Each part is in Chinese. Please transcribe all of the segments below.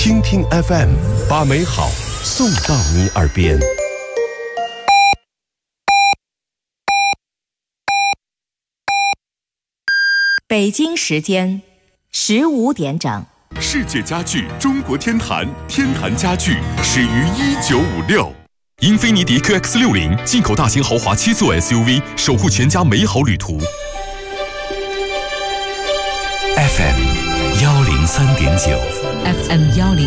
听听 FM， 把美好送到你耳边。 北京时间15点整。 世界家具中国天坛，天坛家具始于1956。英菲尼迪 QX60 进口大型豪华7座 SUV， 守护全家美好旅途。 FM 103.9 FM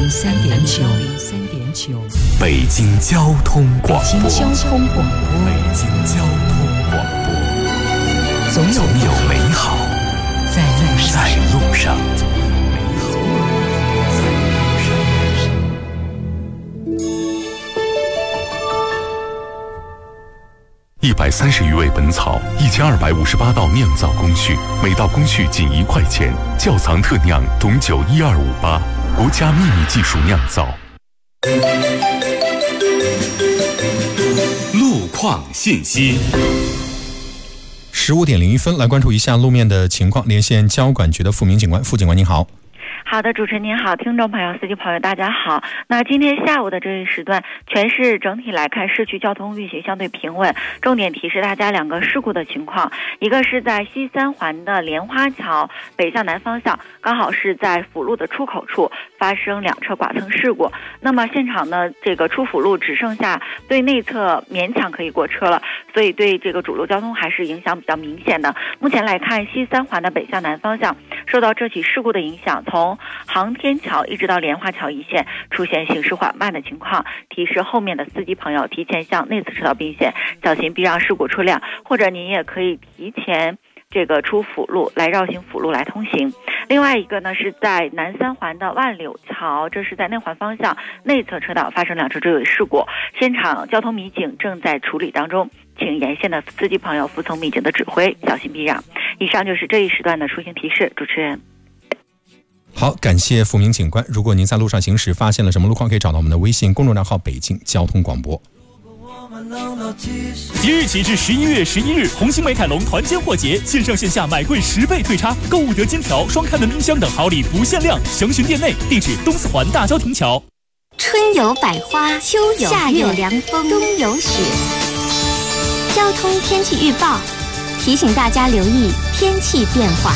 103.9 北京交通广播。 北京交通广播。 北京交通广播。总有美好在路上。130余味本草，1258道酿造工序，每道工序仅1块钱。窖藏特酿董酒12588，国家秘密技术酿造。路况信息。 15点01分，来关注一下路面的情况。连线交管局的付明警官，付警官您好。 好的，主持人您好，听众朋友、司机朋友大家好。那今天下午的这一时段，全市整体来看，市区交通运行相对平稳。重点提示大家2个事故的情况，一个是在西三环的莲花桥北向南方向，刚好是在辅路的出口处发生2车剐蹭事故。那么现场呢，这个出辅路只剩下对内侧勉强可以过车了，所以对这个主路交通还是影响比较明显的。目前来看，西三环的北向南方向受到这起事故的影响，从航天桥一直到莲花桥一线出现行驶缓慢的情况，提示后面的司机朋友提前向内侧车道并线，小心避让事故车辆，或者您也可以提前这个出辅路来绕行辅路来通行。另外一个呢，是在南三环的万柳桥，这是在内环方向内侧车道发生2车追尾事故，现场交通民警正在处理当中，请沿线的司机朋友服从民警的指挥，小心避让。以上就是这一时段的出行提示，主持人。 好，感谢付明警官。如果您在路上行驶发现了什么路况，可以找到我们的微信公众账号北京交通广播。 即日起至11月11日，红星美凯龙团坚货节，线上线下买贵10倍退差，购物得金条、双开门冰箱等好礼不限量，详询店内。地址东四环大郊亭桥。 春有百花，秋有夏有凉风，冬有雪。交通天气预报提醒大家留意天气变化。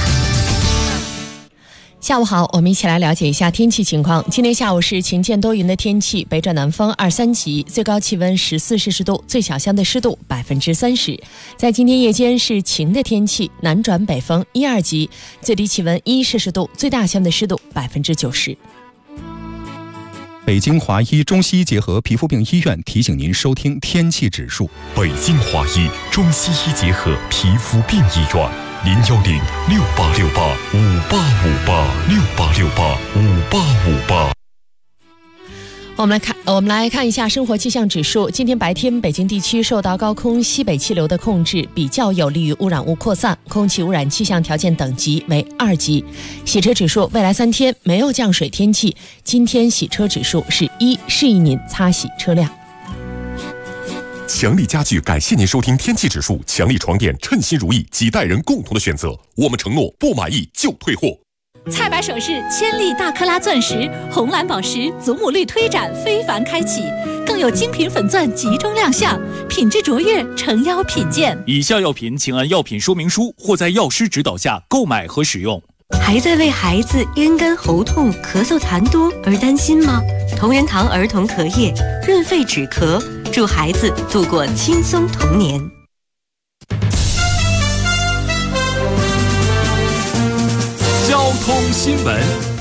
下午好，我们一起来了解一下天气情况。今天下午是晴间多云的天气，北转南风2、3级，最高气温14摄氏度，最小相对湿度30%。在今天夜间是晴的天气，南转北风1、2级，最低气温1摄氏度，最大相对湿度90%。 北京华医中西医结合皮肤病医院提醒您收听天气指数。 北京华医中西医结合皮肤病医院，010-6868-5858，6868-5858。 我们来看一下生活气象指数。今天白天，北京地区受到高空西北气流的控制，比较有利于污染物扩散，空气污染气象条件等级为2级。洗车指数，未来3天没有降水天气，今天洗车指数是1，适宜您擦洗车辆。 强力家具感谢您收听天气指数，强力床垫称心如意，几代人共同的选择，我们承诺不满意就退货。 菜百首饰千粒大克拉钻石、红蓝宝石祖母绿推展非凡开启，更有精品粉钻集中亮相，品质卓越，诚邀品鉴。 以下药品请按药品说明书或在药师指导下购买和使用。 还在为孩子咽干喉痛、咳嗽痰多而担心吗？同仁堂儿童咳液润肺止咳，祝孩子度过轻松童年。 交通新闻。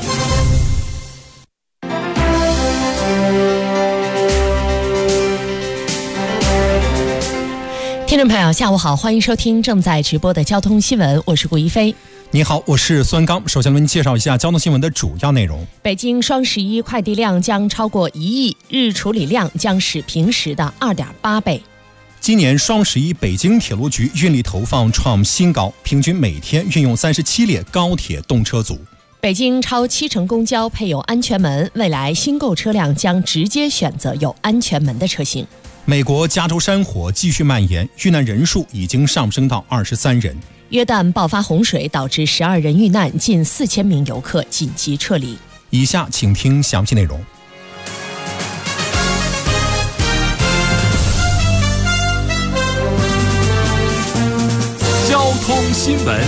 听众朋友下午好，欢迎收听正在直播的交通新闻，我是顾一飞。 你好，我是孙刚。首先为您介绍一下交通新闻的主要内容。 北京双11快递量将超过1亿，日处理量将是平时的2.8倍。 今年双11北京铁路局运力投放创新高，平均每天运用37列高铁动车组。 北京超70%公交配有安全门，未来新购车辆将直接选择有安全门的车型。 美国加州山火继续蔓延，遇难人数已经上升到23人。 约旦爆发洪水，导致12人遇难，近4000名游客紧急撤离。 以下请听详细内容。 交通新闻。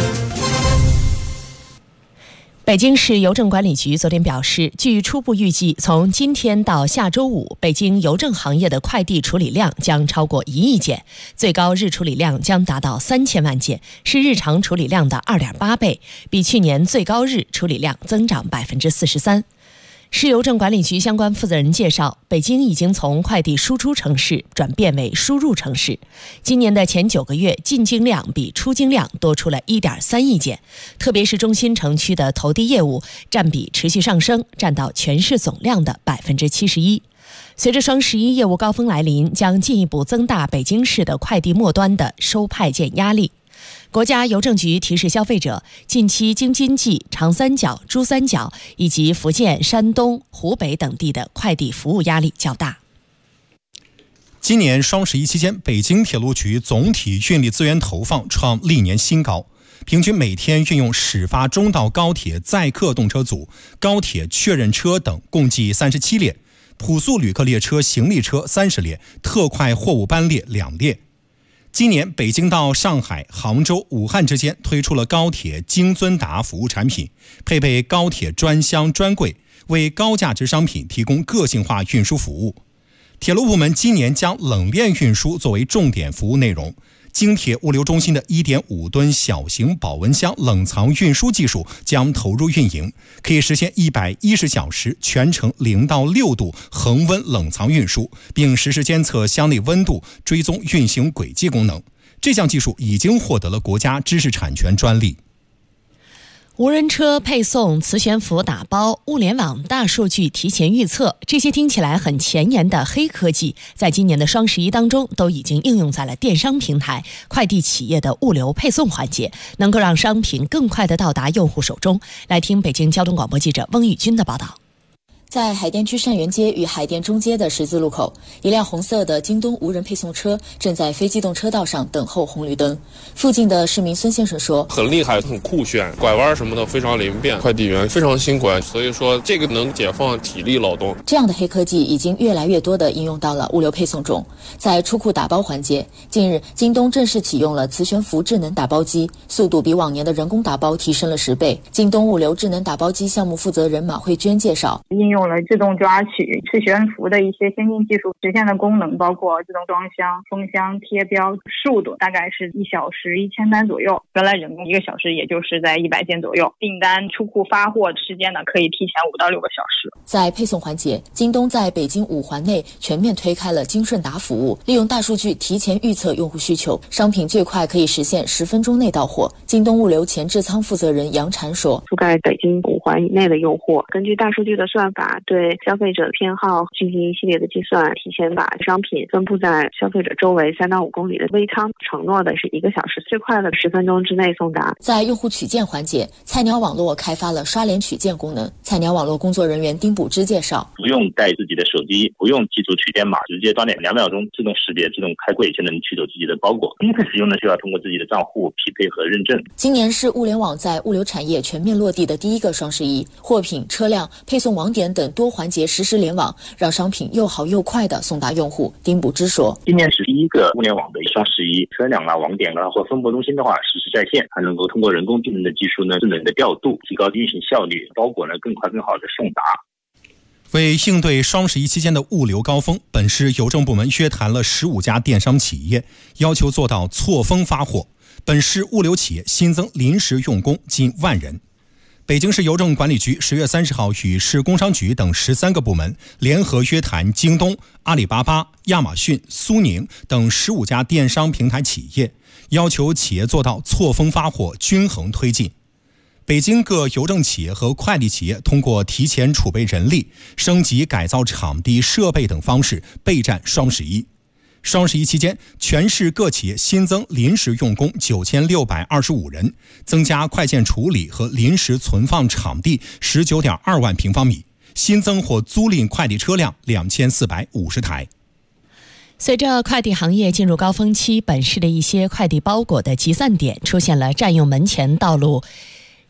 北京市邮政管理局昨天表示，据初步预计，从今天到下周五，北京邮政行业的快递处理量将超过1亿件，最高日处理量将达到3000万件，是日常处理量的2.8倍，比去年最高日处理量增长43%。市邮政管理局相关负责人介绍，北京已经从快递输出城市转变为输入城市。今年的前9个月，进京量比出京量多出了1.3亿件，特别是中心城区的投递业务占比持续上升，占到全市总量的71%。随着双11业务高峰来临，将进一步增大北京市的快递末端的收派件压力。国家邮政局提示消费者，近期京津冀、长三角、珠三角以及福建、山东、湖北等地的快递服务压力较大。 今年双11期间，北京铁路局总体运力资源投放创历年新高，平均每天运用始发中道高铁载客动车组、高铁确认车等共计37列，普速旅客列车、行李车30列，特快货物班列2列。今年北京到上海、杭州、武汉之间推出了高铁京尊达服务产品，配备高铁专箱专柜，为高价值商品提供个性化运输服务。铁路部门今年将冷链运输作为重点服务内容，京铁物流中心的1.5吨小型保温箱冷藏运输技术将投入运营，可以实现110小时全程0到6度恒温冷藏运输，并实时监测箱内温度、追踪运行轨迹功能。这项技术已经获得了国家知识产权专利。 无人车配送、磁悬浮打包、物联网大数据提前预测，这些听起来很前沿的黑科技，在今年的双11当中都已经应用在了电商平台、快递企业的物流配送环节，能够让商品更快地到达用户手中。来听北京交通广播记者翁宇军的报道。 在海淀区善园街与海淀中街的十字路口，一辆红色的京东无人配送车正在非机动车道上等候红绿灯。附近的市民孙先生说：“ 很厉害，很酷炫，拐弯什么的非常灵便，快递员非常辛苦，所以说这个能解放体力劳动。” 这样的黑科技已经越来越多地应用到了物流配送中。在出库打包环节，近日京东正式启用了磁悬浮智能打包机，速度比往年的人工打包提升了10倍。京东物流智能打包机项目负责人马慧娟介绍， 应用了自动抓取、磁悬浮的一些先进技术，实现的功能包括自动装箱、封箱、贴标，速度大概是1小时1000单左右，原来人工1个小时也就是在100件左右。订单出库发货时间呢，可以提前5到6个小时。 在配送环节，京东在北京5环内全面推开了京顺达服务，利用大数据提前预测用户需求，商品最快可以实现10分钟内到货。京东物流前置仓负责人杨婵说：“ 覆盖北京5环以内的用户，根据大数据的算法，对消费者偏好进行一系列的计算，提前把商品分布在消费者周围3到5公里的微仓，承诺的是1个小时，最快的10分钟之内送达。” 在用户取件环节，菜鸟网络开发了刷脸取件功能。菜鸟网络工作人员丁补之介绍：“ 不用带自己的手机，不用记住取件码，直接端点2秒钟自动识别、自动开柜就能取走自己的包裹。第一次使用呢，就要通过自己的账户匹配和认证。” 今年是物联网在物流产业全面落地的第一个双11，货品、车辆、配送网点等多环节实时联网，让商品又好又快地送达用户。丁补之说：“ 今年是第一个物联网的双11，车辆啊、网点啊或分拨中心的话实时在线，还能够通过人工智能的技术呢，智能的调度，提高运行效率，包裹呢更快更好的送达。” 为应对双11期间的物流高峰，本市邮政部门约谈了15家电商企业，要求做到错峰发货。本市物流企业新增临时用工近1万人。北京市邮政管理局10月30号与市工商局等13个部门联合约谈京东、阿里巴巴、亚马逊、苏宁等15家电商平台企业，要求企业做到错峰发货、均衡推进。北京各邮政企业和快递企业通过提前储备人力、升级改造场地设备等方式备战双11。双11期间，全市各企业新增临时用工9625人，增加快件处理和临时存放场地19.2万平方米，新增或租赁快递车辆2450台。 随着快递行业进入高峰期，本市的一些快递包裹的集散点出现了占用门前道路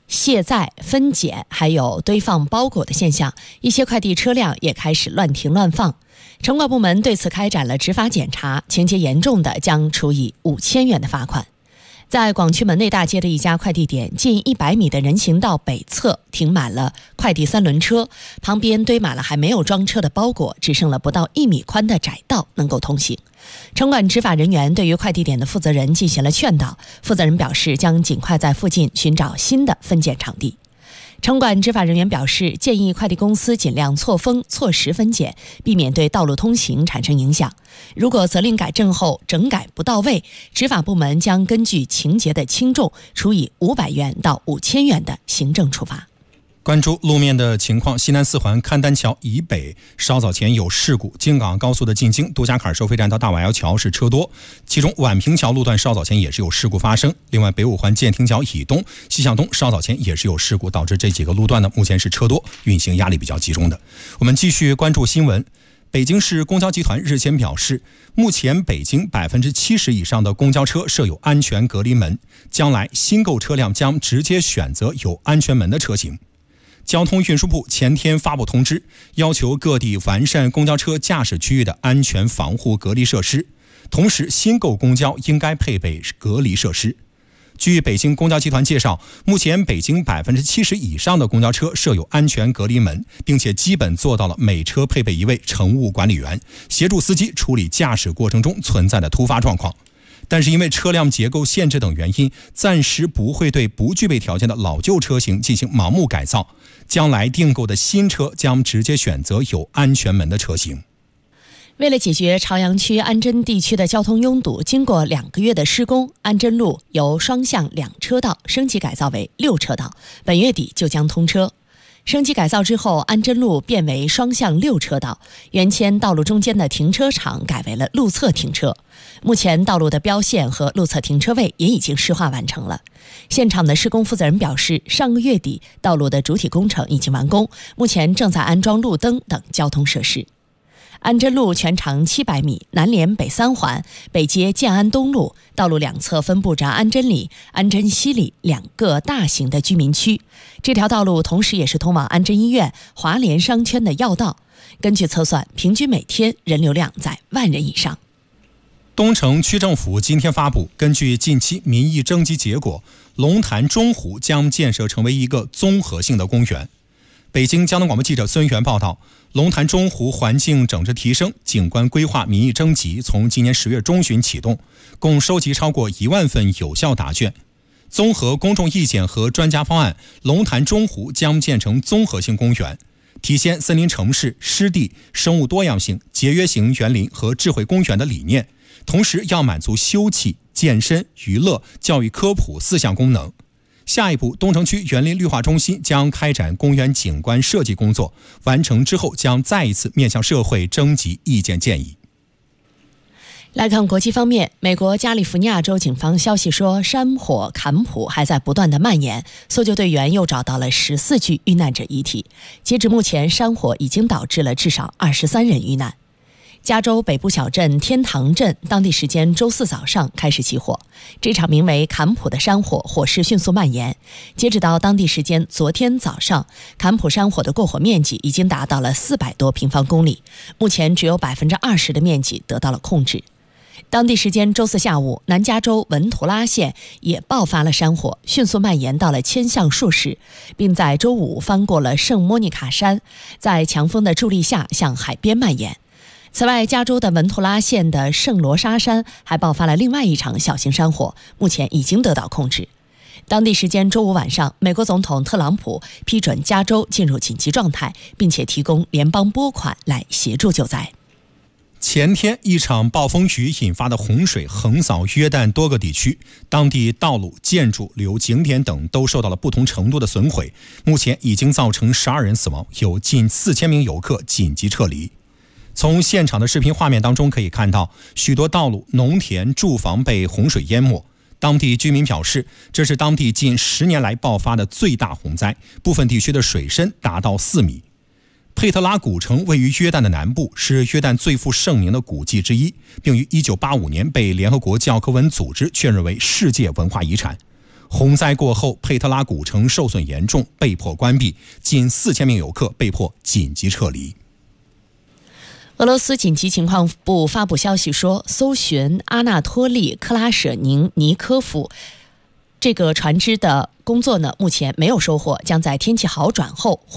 卸载、分拣，还有堆放包裹的现象，一些快递车辆也开始乱停乱放。城管部门对此开展了执法检查，情节严重的将处以5000元的罚款。在广渠门内大街的一家快递点，近100米的人行道北侧停满了快递3轮车，旁边堆满了还没有装车的包裹，只剩了不到1米宽的窄道能够通行。城管执法人员对于快递点的负责人进行了劝导，负责人表示将尽快在附近寻找新的分拣场地。城管执法人员表示，建议快递公司尽量错峰错时分拣，避免对道路通行产生影响。如果责令改正后整改不到位，执法部门将根据情节的轻重，处以500元到5000元的行政处罚。 关注路面的情况，西南四环勘丹桥以北稍早前有事故，京港高速的进京杜家坎收费站到大瓦窑桥是车多，其中宛平桥路段稍早前也是有事故发生。另外北五环建亭桥以东西向东稍早前也是有事故，导致这几个路段呢目前是车多，运行压力比较集中的。我们继续关注新闻。北京市公交集团日前表示，目前北京70%以上的公交车设有安全隔离门，将来新购车辆将直接选择有安全门的车型。交通运输部前天发布通知，要求各地完善公交车驾驶区域的安全防护隔离设施，同时新购公交应该配备隔离设施。据北京公交集团介绍，目前北京70%以上的公交车设有安全隔离门，并且基本做到了每车配备1位乘务管理员，协助司机处理驾驶过程中存在的突发状况。但是因为车辆结构限制等原因，暂时不会对不具备条件的老旧车型进行盲目改造，将来订购的新车将直接选择有安全门的车型。 为了解决朝阳区安贞地区的交通拥堵，经过2个月的施工，安贞路由双向2车道升级改造为6车道，本月底就将通车。升级改造之后，安贞路变为双向6车道，原先道路中间的停车场改为了路侧停车。目前道路的标线和路侧停车位也已经施化完成了。现场的施工负责人表示，上个月底道路的主体工程已经完工，目前正在安装路灯等交通设施。安贞路全长700米，南连北3环，北接建安东路，道路两侧分布着安贞里、安贞西里2个大型的居民区。这条道路同时也是通往安贞医院、华联商圈的要道。根据测算，平均每天人流量在10000人以上。 东城区政府今天发布，根据近期民意征集结果，龙潭中湖将建设成为一个综合性的公园。北京交通广播记者孙源报道，龙潭中湖环境整治提升景观规划民意征集从今年10月中旬启动，共收集超过1万份有效答卷。综合公众意见和专家方案，龙潭中湖将建成综合性公园，体现森林城市、湿地、生物多样性、节约型园林和智慧公园的理念，同时要满足休憩、健身、娱乐、教育科普4项功能。下一步，东城区园林绿化中心将开展公园景观设计工作，完成之后将再一次面向社会征集意见建议。 来看国际方面，美国加利福尼亚州警方消息说，山火坎普还在不断的蔓延，搜救队员又找到了14具遇难者遗体。截至目前，山火已经导致了至少23人遇难。加州北部小镇天堂镇当地时间周4早上开始起火，这场名为坎普的山火火势迅速蔓延。截止到当地时间昨天早上，坎普山火的过火面积已经达到了400多平方公里，目前只有20%的面积得到了控制。当地时间周4下午，南加州文图拉县也爆发了山火，迅速蔓延到了千橡树市，并在周5翻过了圣莫妮卡山，在强风的助力下向海边蔓延。此外，加州的文图拉县的圣罗莎山还爆发了另外一场小型山火，目前已经得到控制。当地时间周5晚上，美国总统特朗普批准加州进入紧急状态，并且提供联邦拨款来协助救灾。 前天一场暴风雨引发的洪水横扫约旦多个地区，当地道路、建筑、旅游景点等都受到了不同程度的损毁，目前已经造成12人死亡，有近4000名游客紧急撤离。从现场的视频画面当中可以看到，许多道路、农田、住房被洪水淹没。当地居民表示，这是当地近10年来爆发的最大洪灾，部分地区的水深达到4米。佩特拉古城位于约旦的南部，是约旦最负盛名的古迹之一，并于1985年被联合国教科文组织确认为世界文化遗产。 洪灾过后，佩特拉古城受损严重，被迫关闭，近4000名游客被迫紧急撤离。 俄罗斯紧急情况部发布消息说，搜寻阿纳托利·克拉舍宁尼科夫这个船只的工作呢，目前没有收获，将在天气好转后